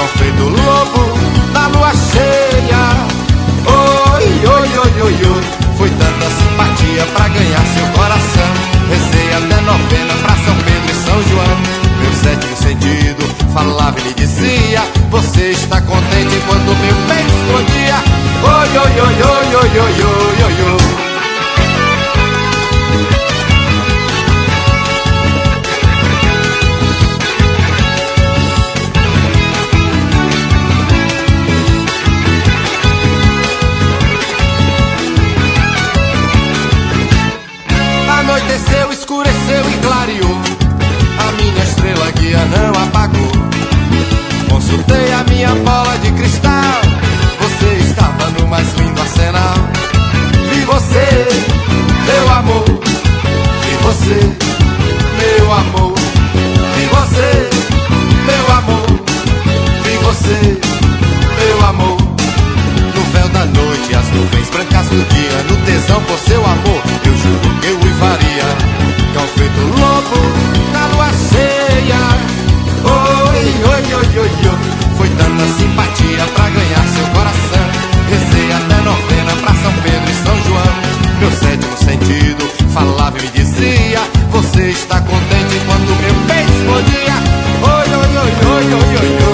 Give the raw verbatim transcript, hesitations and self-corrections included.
cão feito lobo na lua cheia. Oi, oi, oi, oi, oi. Foi tanta simpatia pra ganhar seu coração. Rezei até novena pra São Pedro e São João. Meu sétimo sentido falava e me dizia: você está contente quando meu bem explodia. Oi, oi, oi, oi, oi, oi, oi, oi, oi. Anoiteceu, escureceu e clareou. A minha estrela guia não apagou. Consultei a minha bola de cristal. Você estava no mais lindo arsenal. Vi você, meu amor. Vi você, meu amor. Vi você, meu amor. Vi você, meu amor. No véu da noite, as nuvens brancas do dia. No tesão por seu amor, eu juro que eu uivaria. Cão feito lobo na lua cheia. Oi, oi, oi, oi, oi. Foi tanta simpatia pra ganhar seu coração. Rezei até novena pra São Pedro e São João. Meu sétimo sentido falava e me dizia: você está contente quando meu peito explodia. Oi, oi, oi, oi, oi, oi, oi.